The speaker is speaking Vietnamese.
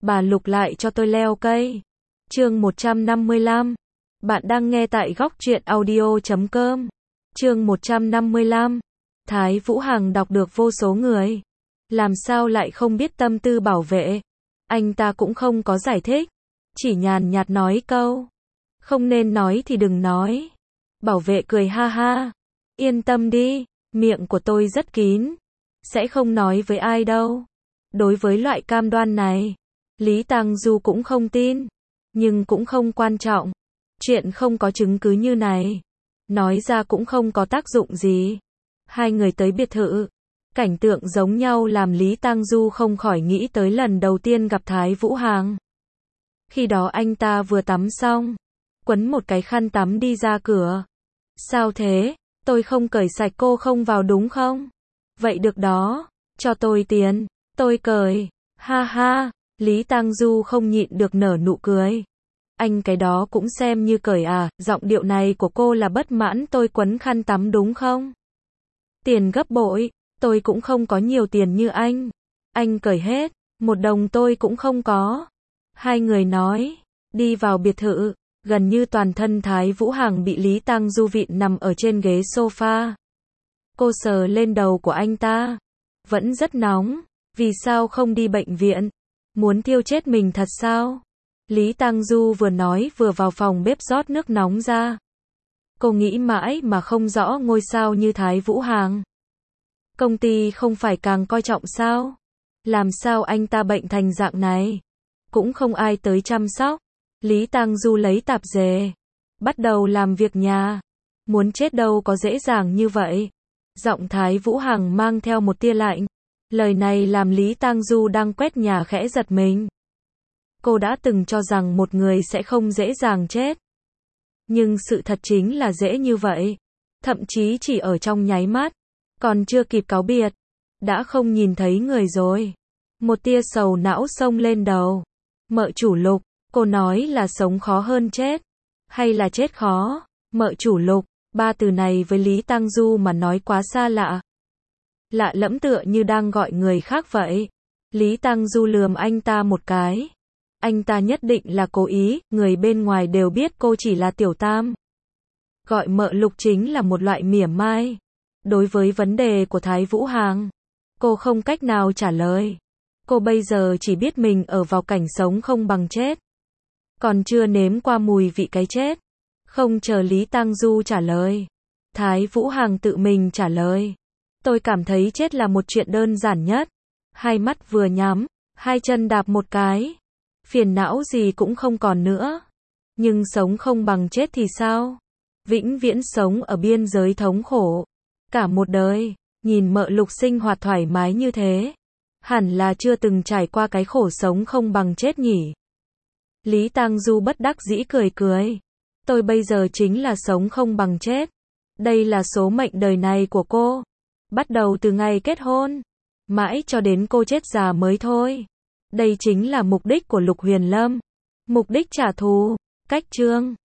bà Lục lại cho tôi leo cây. Chương 155. Bạn đang nghe tại góc truyện audio.com. Chương 155. Thái Vũ Hằng đọc được vô số người. Làm sao lại không biết tâm tư bảo vệ? Anh ta cũng không có giải thích. Chỉ nhàn nhạt nói câu. Không nên nói thì đừng nói. Bảo vệ cười ha ha. Yên tâm đi, miệng của tôi rất kín. Sẽ không nói với ai đâu. Đối với loại cam đoan này, Lý Tang Du cũng không tin. Nhưng cũng không quan trọng. Chuyện không có chứng cứ như này. Nói ra cũng không có tác dụng gì. Hai người tới biệt thự. Cảnh tượng giống nhau làm Lý Tang Du không khỏi nghĩ tới lần đầu tiên gặp Thái Vũ Hằng. Khi đó anh ta vừa tắm xong. Quấn một cái khăn tắm đi ra cửa. Sao thế? Tôi không cởi sạch cô không vào đúng không? Vậy được đó. Cho tôi tiền. Tôi cởi. Ha ha. Lý Tang Du không nhịn được nở nụ cười. Anh cái đó cũng xem như cởi à? Giọng điệu này của cô là bất mãn tôi quấn khăn tắm đúng không? Tiền gấp bội. Tôi cũng không có nhiều tiền như anh. Anh cởi hết. Một đồng tôi cũng không có. Hai người nói. Đi vào biệt thự. Gần như toàn thân Thái Vũ Hằng bị Lý Tang Du vịn nằm ở trên ghế sofa. Cô sờ lên đầu của anh ta. Vẫn rất nóng. Vì sao không đi bệnh viện? Muốn thiêu chết mình thật sao? Lý Tang Du vừa nói vừa vào phòng bếp rót nước nóng ra. Cô nghĩ mãi mà không rõ ngôi sao như Thái Vũ Hằng. Công ty không phải càng coi trọng sao? Làm sao anh ta bệnh thành dạng này? Cũng không ai tới chăm sóc. Lý Tang Du lấy tạp dề. Bắt đầu làm việc nhà. Muốn chết đâu có dễ dàng như vậy. Giọng Thái Vũ Hằng mang theo một tia lạnh. Lời này làm Lý Tang Du đang quét nhà khẽ giật mình. Cô đã từng cho rằng một người sẽ không dễ dàng chết. Nhưng sự thật chính là dễ như vậy. Thậm chí chỉ ở trong nháy mắt. Còn chưa kịp cáo biệt. Đã không nhìn thấy người rồi. Một tia sầu não xông lên đầu. Mợ chủ Lục. Cô nói là sống khó hơn chết. Hay là chết khó? Mợ chủ Lục. Ba từ này với Lý Tang Du mà nói quá xa lạ. Lạ lẫm tựa như đang gọi người khác vậy. Lý Tang Du lườm anh ta một cái. Anh ta nhất định là cố ý, người bên ngoài đều biết cô chỉ là tiểu tam. Gọi mợ Lục chính là một loại mỉa mai. Đối với vấn đề của Thái Vũ Hằng, cô không cách nào trả lời. Cô bây giờ chỉ biết mình ở vào cảnh sống không bằng chết. Còn chưa nếm qua mùi vị cái chết. Không chờ Lý Tang Du trả lời. Thái Vũ Hằng tự mình trả lời. Tôi cảm thấy chết là một chuyện đơn giản nhất. Hai mắt vừa nhắm, hai chân đạp một cái. Phiền não gì cũng không còn nữa. Nhưng sống không bằng chết thì sao? Vĩnh viễn sống ở biên giới thống khổ. Cả một đời, nhìn mợ Lục sinh hoạt thoải mái như thế. Hẳn là chưa từng trải qua cái khổ sống không bằng chết nhỉ. Lý Tang Du bất đắc dĩ cười cười. Tôi bây giờ chính là sống không bằng chết. Đây là số mệnh đời này của cô. Bắt đầu từ ngày kết hôn. Mãi cho đến cô chết già mới thôi. Đây chính là mục đích của Lục Huyền Lâm. Mục đích trả thù. Cách chương